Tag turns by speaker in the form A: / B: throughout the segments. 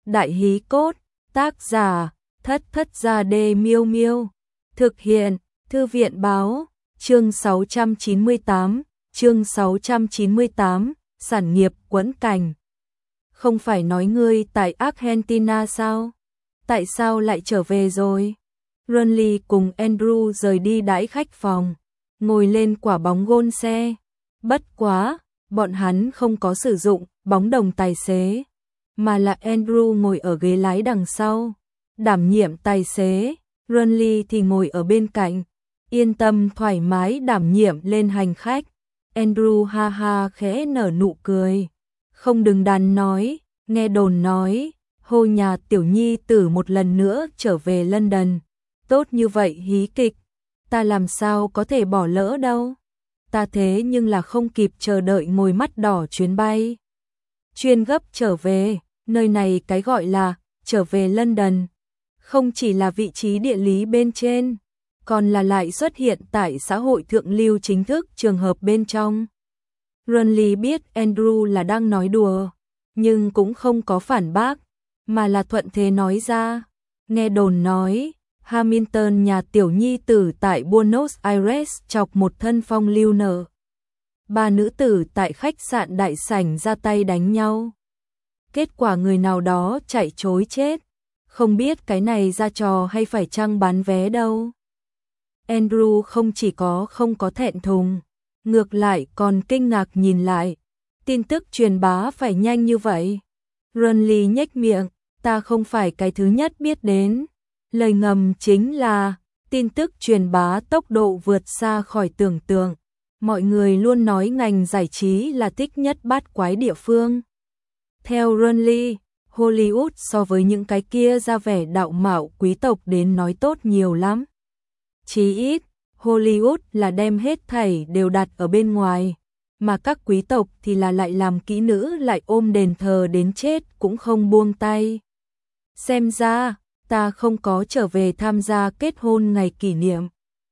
A: Đại hí cốt, tác giả, Thất Thất Gia Đê Miêu Miêu. Thực hiện, Thư viện báo, chương 698, sản nghiệp quẫn cảnh. Không phải nói ngươi tại Argentina sao? Tại sao lại trở về rồi? Runley cùng Andrew rời đi đãi khách phòng, ngồi lên quả bóng gôn xe. Bất quá, bọn hắn không có sử dụng bóng đồng tài xế, mà là Andrew ngồi ở ghế lái đằng sau, đảm nhiệm tài xế, Runley thì ngồi ở bên cạnh, yên tâm thoải mái đảm nhiệm lên hành khách. Andrew ha ha khẽ nở nụ cười, không đừng đắn nói, nghe đồn nói, Hồ nhà tiểu nhi tử một lần nữa trở về London, tốt như vậy hí kịch, ta làm sao có thể bỏ lỡ đâu. Ta thế nhưng là không kịp chờ đợi ngồi mắt đỏ chuyến bay chuyên gấp trở về, nơi này cái gọi là trở về London, không chỉ là vị trí địa lý bên trên, còn là lại xuất hiện tại xã hội thượng lưu chính thức trường hợp bên trong. Runley biết Andrew là đang nói đùa, nhưng cũng không có phản bác, mà là thuận thế nói ra, nghe đồn nói, Hamilton nhà tiểu nhi tử tại Buenos Aires chọc một thân phong lưu nợ. Ba nữ tử tại khách sạn đại sảnh ra tay đánh nhau. Kết quả người nào đó chạy trối chết, không biết cái này ra trò hay phải chăng bán vé đâu. Andrew không chỉ không có thẹn thùng, ngược lại còn kinh ngạc nhìn lại, tin tức truyền bá phải nhanh như vậy. Runley nhếch miệng, ta không phải cái thứ nhất biết đến. Lời ngầm chính là, tin tức truyền bá tốc độ vượt xa khỏi tưởng tượng. Mọi người luôn nói ngành giải trí là thích nhất bát quái địa phương. Theo Runley, Hollywood so với những cái kia ra vẻ đạo mạo quý tộc đến nói tốt nhiều lắm. Chí ít, Hollywood là đem hết thảy đều đặt ở bên ngoài, mà các quý tộc thì là lại làm kỹ nữ lại ôm đền thờ đến chết cũng không buông tay. Xem ra, ta không có trở về tham gia kết hôn ngày kỷ niệm.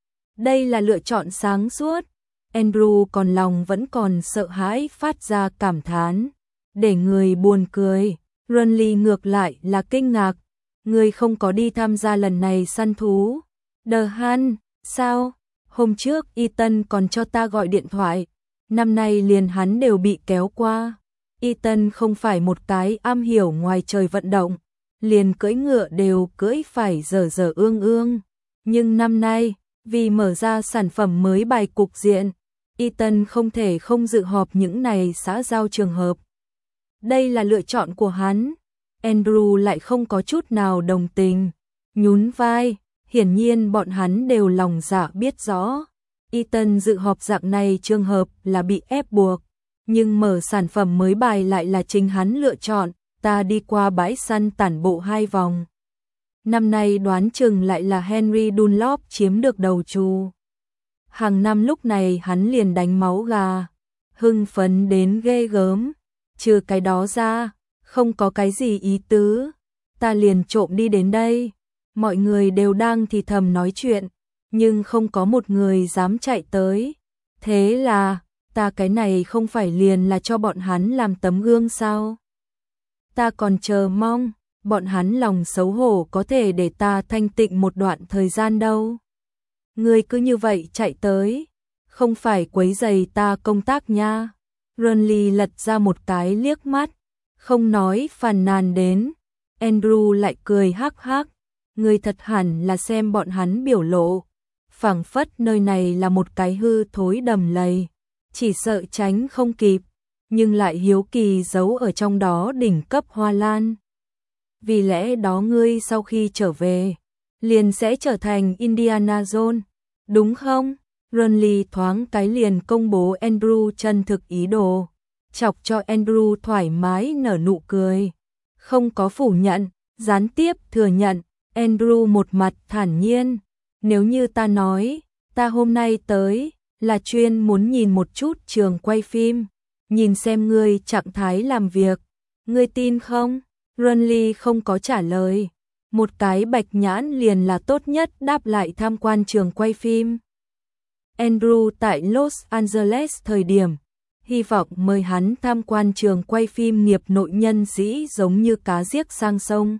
A: Đây là lựa chọn sáng suốt. Andrew còn lòng vẫn còn sợ hãi phát ra cảm thán. Để người buồn cười, Runley ngược lại là kinh ngạc. Người không có đi tham gia lần này săn thú. The Hunt, sao? Hôm trước Ethan còn cho ta gọi điện thoại. Năm nay liền hắn đều bị kéo qua. Ethan không phải một cái am hiểu ngoài trời vận động, liền cưỡi ngựa đều cưỡi phải dở dở ương ương. Nhưng năm nay, vì mở ra sản phẩm mới bài cục diện, Ethan không thể không dự họp những này xã giao trường hợp. Đây là lựa chọn của hắn. Andrew lại không có chút nào đồng tình, nhún vai, hiển nhiên bọn hắn đều lòng dạ biết rõ. Ethan dự họp dạng này trường hợp là bị ép buộc, nhưng mở sản phẩm mới bài lại là chính hắn lựa chọn. Ta đi qua bãi săn tản bộ 2 vòng. Năm nay đoán chừng lại là Henry Dunlop chiếm được đầu trù. Hàng năm lúc này hắn liền đánh máu gà, hưng phấn đến ghê gớm. Trừ cái đó ra, không có cái gì ý tứ. Ta liền trộm đi đến đây. Mọi người đều đang thì thầm nói chuyện, nhưng không có một người dám chạy tới. Thế là, ta cái này không phải liền là cho bọn hắn làm tấm gương sao? Ta còn chờ mong, bọn hắn lòng xấu hổ có thể để ta thanh tịnh một đoạn thời gian đâu. Ngươi cứ như vậy chạy tới, không phải quấy rầy ta công tác nha. Runley lật ra một cái liếc mắt, không nói phàn nàn đến. Andrew lại cười hắc hắc, ngươi thật hẳn là xem bọn hắn biểu lộ. Phảng phất nơi này là một cái hư thối đầm lầy, chỉ sợ tránh không kịp. Nhưng lại hiếu kỳ giấu ở trong đó đỉnh cấp hoa lan. Vì lẽ đó ngươi sau khi trở về, liền sẽ trở thành Indiana Jones, đúng không? Runley thoáng cái liền công bố Andrew chân thực ý đồ, chọc cho Andrew thoải mái nở nụ cười. Không có phủ nhận, gián tiếp thừa nhận, Andrew một mặt thản nhiên. Nếu như ta nói, ta hôm nay tới, là chuyên muốn nhìn một chút trường quay phim. Nhìn xem ngươi trạng thái làm việc, ngươi tin không? Runley không có trả lời, một cái bạch nhãn liền là tốt nhất đáp lại tham quan trường quay phim. Andrew tại Los Angeles thời điểm, hy vọng mời hắn tham quan trường quay phim nghiệp nội nhân dĩ giống như cá giếc sang sông.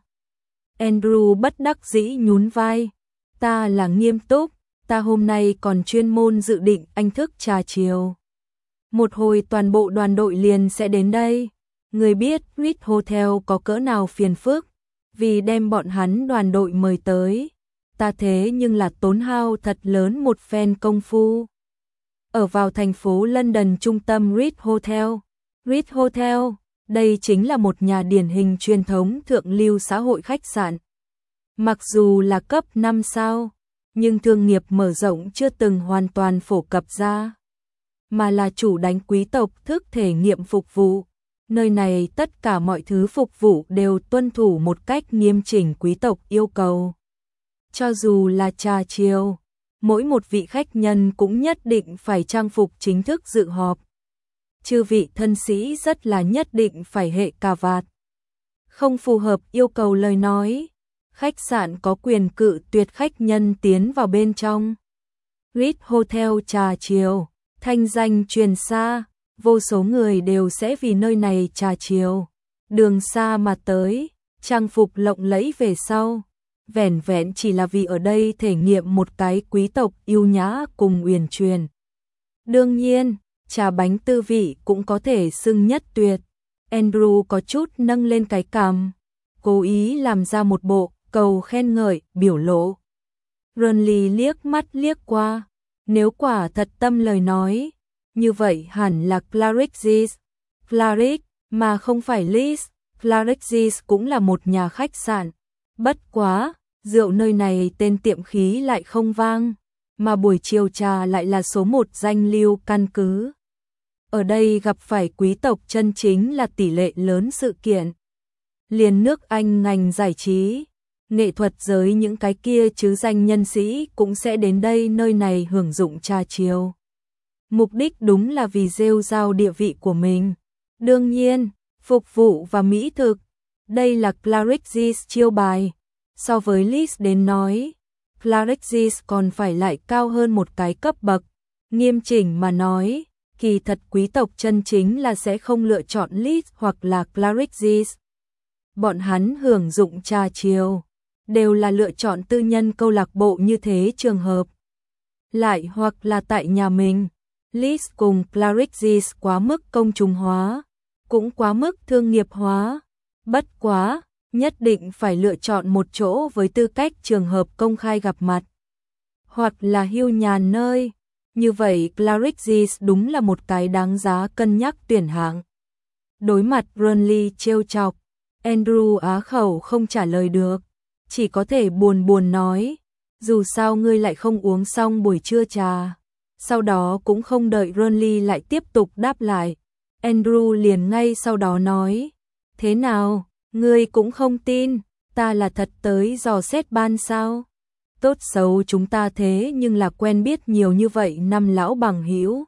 A: Andrew bất đắc dĩ nhún vai, ta là nghiêm túc, ta hôm nay còn chuyên môn dự định anh thức trà chiều. Một hồi toàn bộ đoàn đội liền sẽ đến đây. Người biết Ritz Hotel có cỡ nào phiền phức, vì đem bọn hắn đoàn đội mời tới. Ta thế nhưng là tốn hao thật lớn một phen công phu. Ở vào thành phố London trung tâm Ritz Hotel. Ritz Hotel, đây chính là một nhà điển hình truyền thống thượng lưu xã hội khách sạn. Mặc dù là cấp 5 sao, nhưng thương nghiệp mở rộng chưa từng hoàn toàn phổ cập ra, mà là chủ đánh quý tộc thức thể nghiệm phục vụ. Nơi này tất cả mọi thứ phục vụ đều tuân thủ một cách nghiêm chỉnh quý tộc yêu cầu. Cho dù là trà chiều, mỗi một vị khách nhân cũng nhất định phải trang phục chính thức dự họp. Chư vị thân sĩ rất là nhất định phải hệ cà vạt. Không phù hợp yêu cầu lời nói, khách sạn có quyền cự tuyệt khách nhân tiến vào bên trong. Ritz Hotel trà chiều, thanh danh truyền xa, vô số người đều sẽ vì nơi này trà chiều, đường xa mà tới, trang phục lộng lẫy về sau, vẻn vẹn chỉ là vì ở đây thể nghiệm một cái quý tộc yêu nhã cùng uyển chuyển. Đương nhiên, trà bánh tư vị cũng có thể xưng nhất tuyệt. Andrew có chút nâng lên cái cằm, cố ý làm ra một bộ cầu khen ngợi biểu lộ. Ronly liếc mắt liếc qua, nếu quả thật tâm lời nói, như vậy hẳn là Claridge's, Claridge mà không phải Liz. Claridge's cũng là một nhà khách sạn. Bất quá, rượu nơi này tên tiệm khí lại không vang, mà buổi chiều trà lại là số một danh lưu căn cứ. Ở đây gặp phải quý tộc chân chính là tỷ lệ lớn sự kiện. Liền nước Anh ngành giải trí, nghệ thuật giới những cái kia chứ danh nhân sĩ cũng sẽ đến đây nơi này hưởng dụng trà chiều. Mục đích đúng là vì rêu rao địa vị của mình. Đương nhiên, phục vụ và mỹ thực, đây là Claridge's chiêu bài. So với Liz đến nói, Claridge's còn phải lại cao hơn một cái cấp bậc. Nghiêm chỉnh mà nói, kỳ thật quý tộc chân chính là sẽ không lựa chọn Liz hoặc là Claridge's. Bọn hắn hưởng dụng trà chiều, đều là lựa chọn tư nhân câu lạc bộ như thế trường hợp. Lại hoặc là tại nhà mình, Liz cùng Claridge's quá mức công chúng hóa, cũng quá mức thương nghiệp hóa. Bất quá, nhất định phải lựa chọn một chỗ với tư cách trường hợp công khai gặp mặt, hoặc là hưu nhàn nơi. Như vậy Claridge's đúng là một cái đáng giá cân nhắc tuyển hạng. Đối mặt Ronly trêu chọc, Andrew á khẩu không trả lời được, chỉ có thể buồn buồn nói, dù sao ngươi lại không uống xong buổi trưa trà. Sau đó cũng không đợi Ronly lại tiếp tục đáp lại, Andrew liền ngay sau đó nói, thế nào, ngươi cũng không tin, ta là thật tới dò xét ban sao? Tốt xấu chúng ta thế nhưng là quen biết nhiều như vậy năm lão bằng hữu.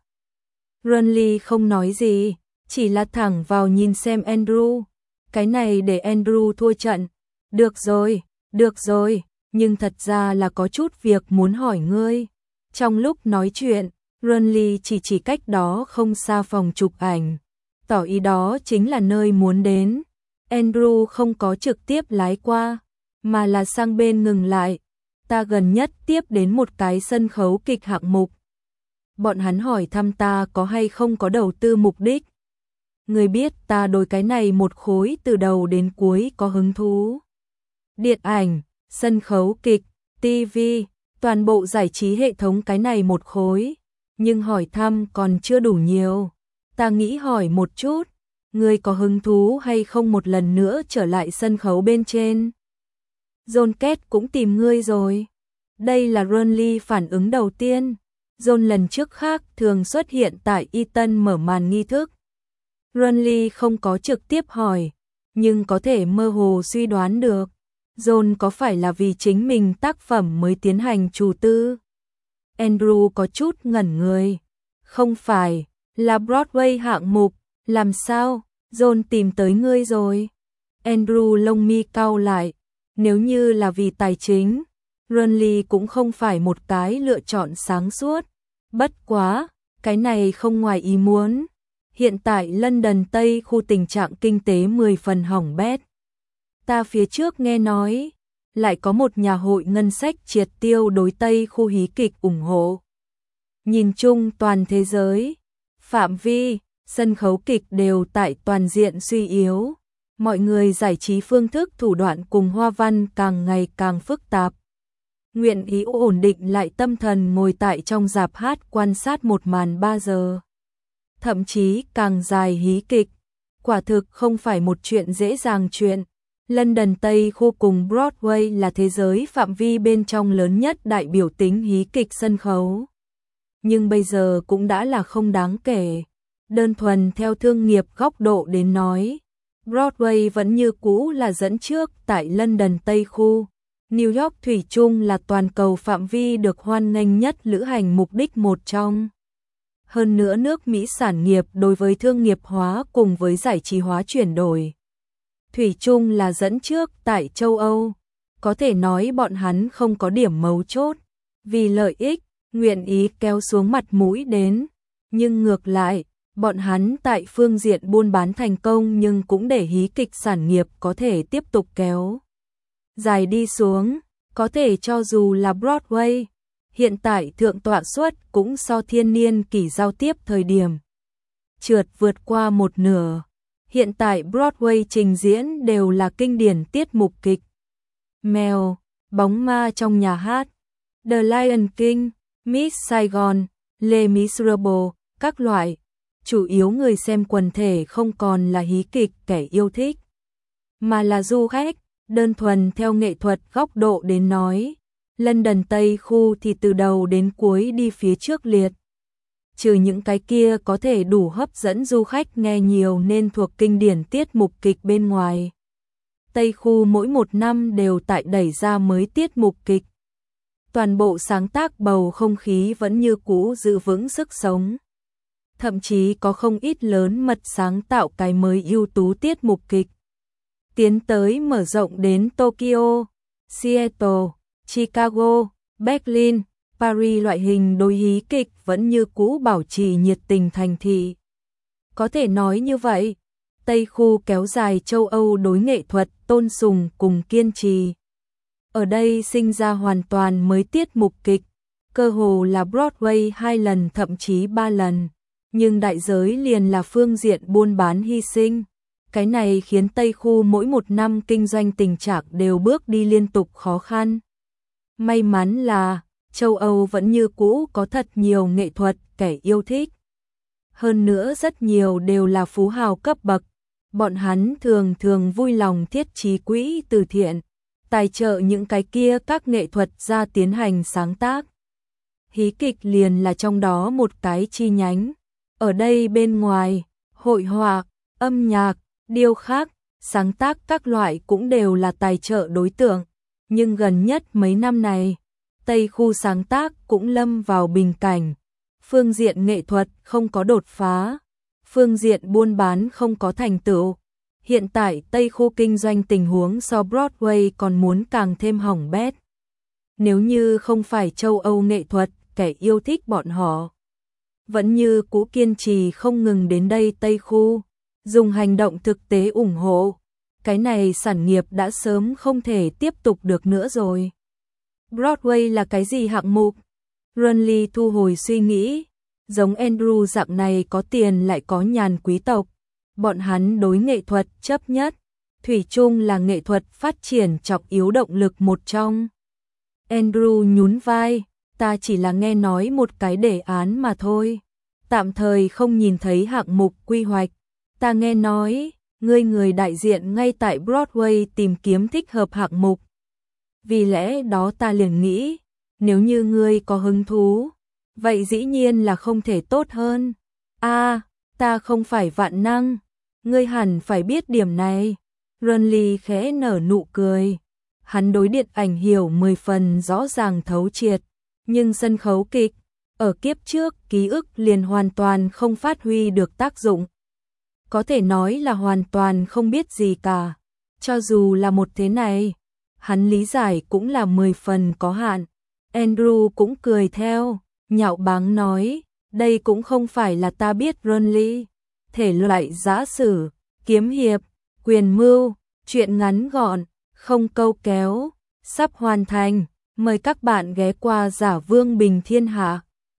A: Ronly không nói gì, chỉ là thẳng vào nhìn xem Andrew. Cái này để Andrew thua trận. Được rồi, nhưng thật ra là có chút việc muốn hỏi ngươi. Trong lúc nói chuyện, Ronly chỉ cách đó không xa phòng chụp ảnh, tỏ ý đó chính là nơi muốn đến. Andrew không có trực tiếp lái qua, mà là sang bên ngừng lại. Ta gần nhất tiếp đến một cái sân khấu kịch hạng mục. Bọn hắn hỏi thăm ta có hay không có đầu tư mục đích. Người biết ta đối cái này một khối từ đầu đến cuối có hứng thú. Điện ảnh, sân khấu kịch, TV, toàn bộ giải trí hệ thống cái này một khối. Nhưng hỏi thăm còn chưa đủ nhiều. Ta nghĩ hỏi một chút, ngươi có hứng thú hay không một lần nữa trở lại sân khấu bên trên? John Kết cũng tìm ngươi rồi. Đây là Ronly phản ứng đầu tiên. John lần trước khác thường xuất hiện tại Eton mở màn nghi thức. Ronly không có trực tiếp hỏi, nhưng có thể mơ hồ suy đoán được. John có phải là vì chính mình tác phẩm mới tiến hành chủ tư? Andrew có chút ngẩn người. Không phải, là Broadway hạng mục, làm sao? John tìm tới ngươi rồi. Andrew lông mi cau lại. Nếu như là vì tài chính, Ronly cũng không phải một cái lựa chọn sáng suốt. Bất quá, cái này không ngoài ý muốn. Hiện tại London Tây khu tình trạng kinh tế 10 phần hỏng bét. Ta phía trước nghe nói, lại có một nhà hội ngân sách triệt tiêu đối Tây khu hí kịch ủng hộ. Nhìn chung toàn thế giới, phạm vi, sân khấu kịch đều tại toàn diện suy yếu. Mọi người giải trí phương thức thủ đoạn cùng hoa văn càng ngày càng phức tạp. Nguyện ý ổn định lại tâm thần ngồi tại trong rạp hát quan sát một màn 3 giờ. Thậm chí càng dài hí kịch. Quả thực không phải một chuyện dễ dàng chuyện. London Tây khu cùng Broadway là thế giới phạm vi bên trong lớn nhất đại biểu tính hí kịch sân khấu. Nhưng bây giờ cũng đã là không đáng kể. Đơn thuần theo thương nghiệp góc độ đến nói, Broadway vẫn như cũ là dẫn trước tại London Tây khu. New York thủy chung là toàn cầu phạm vi được hoan nghênh nhất lữ hành mục đích một trong. Hơn nữa nước Mỹ sản nghiệp đối với thương nghiệp hóa cùng với giải trí hóa chuyển đổi. Thủy chung là dẫn trước tại châu Âu. Có thể nói bọn hắn không có điểm mấu chốt. Vì lợi ích, nguyện ý kéo xuống mặt mũi đến. Nhưng ngược lại, bọn hắn tại phương diện buôn bán thành công nhưng cũng để hí kịch sản nghiệp có thể tiếp tục kéo dài đi xuống. Có thể cho dù là Broadway, hiện tại thượng tọa suất cũng so thiên niên kỷ giao tiếp thời điểm trượt vượt qua một nửa. Hiện tại Broadway trình diễn đều là kinh điển tiết mục kịch. Mèo, bóng ma trong nhà hát, The Lion King, Miss Saigon, Les Miserables, các loại. Chủ yếu người xem quần thể không còn là hí kịch kẻ yêu thích, mà là du khách. Đơn thuần theo nghệ thuật góc độ đến nói, London Tây khu thì từ đầu đến cuối đi phía trước liệt. Trừ những cái kia có thể đủ hấp dẫn du khách nghe nhiều nên thuộc kinh điển tiết mục kịch bên ngoài. Tây khu mỗi một năm đều tại đẩy ra mới tiết mục kịch. Toàn bộ sáng tác bầu không khí vẫn như cũ giữ vững sức sống. Thậm chí có không ít lớn mật sáng tạo cái mới ưu tú tiết mục kịch. Tiến tới mở rộng đến Tokyo, Seattle, Chicago, Berlin, Paris loại hình đối hí kịch vẫn như cũ bảo trì nhiệt tình thành thị. Có thể nói như vậy, Tây khu kéo dài châu Âu đối nghệ thuật tôn sùng cùng kiên trì. Ở đây sinh ra hoàn toàn mới tiết mục kịch, cơ hồ là Broadway 2 lần thậm chí 3 lần, nhưng đại giới liền là phương diện buôn bán hy sinh. Cái này khiến Tây khu mỗi một năm kinh doanh tình trạng đều bước đi liên tục khó khăn. May mắn là châu Âu vẫn như cũ có thật nhiều nghệ thuật kẻ yêu thích. Hơn nữa rất nhiều đều là phú hào cấp bậc. Bọn hắn thường thường vui lòng thiết trí quỹ từ thiện, tài trợ những cái kia các nghệ thuật gia tiến hành sáng tác. Hí kịch liền là trong đó một cái chi nhánh. Ở đây bên ngoài, hội họa, âm nhạc, điêu khắc, sáng tác các loại cũng đều là tài trợ đối tượng. Nhưng gần nhất mấy năm này, Tây khu sáng tác cũng lâm vào bình cảnh. Phương diện nghệ thuật không có đột phá, phương diện buôn bán không có thành tựu. Hiện tại Tây khu kinh doanh tình huống so Broadway còn muốn càng thêm hỏng bét. Nếu như không phải châu Âu nghệ thuật, kẻ yêu thích bọn họ vẫn như cũ kiên trì không ngừng đến đây Tây khu, dùng hành động thực tế ủng hộ. Cái này sản nghiệp đã sớm không thể tiếp tục được nữa rồi. Broadway là cái gì hạng mục? Runley thu hồi suy nghĩ. Giống Andrew dạng này có tiền lại có nhàn quý tộc. Bọn hắn đối nghệ thuật chấp nhất. Thủy chung là nghệ thuật phát triển trọng yếu động lực một trong. Andrew nhún vai. Ta chỉ là nghe nói một cái đề án mà thôi. Tạm thời không nhìn thấy hạng mục quy hoạch. Ta nghe nói, người đại diện ngay tại Broadway tìm kiếm thích hợp hạng mục. Vì lẽ đó ta liền nghĩ, nếu như ngươi có hứng thú, vậy dĩ nhiên là không thể tốt hơn. Ta không phải vạn năng, ngươi hẳn phải biết điểm này. Runley khẽ nở nụ cười. Hắn đối điện ảnh hiểu 10 phần rõ ràng thấu triệt, nhưng sân khấu kịch, ở kiếp trước ký ức liền hoàn toàn không phát huy được tác dụng. Có thể nói là hoàn toàn không biết gì cả. Cho dù là một thế này, hắn lý giải cũng là 10 phần có hạn. Andrew cũng cười theo, nhạo báng nói, đây cũng không phải là ta biết Runley. thể loại giã sử, kiếm hiệp, quyền mưu, truyện ngắn gọn, không câu kéo, sắp hoàn thành. Mời các bạn ghé qua Giả Vương Bình Thiên Hạ.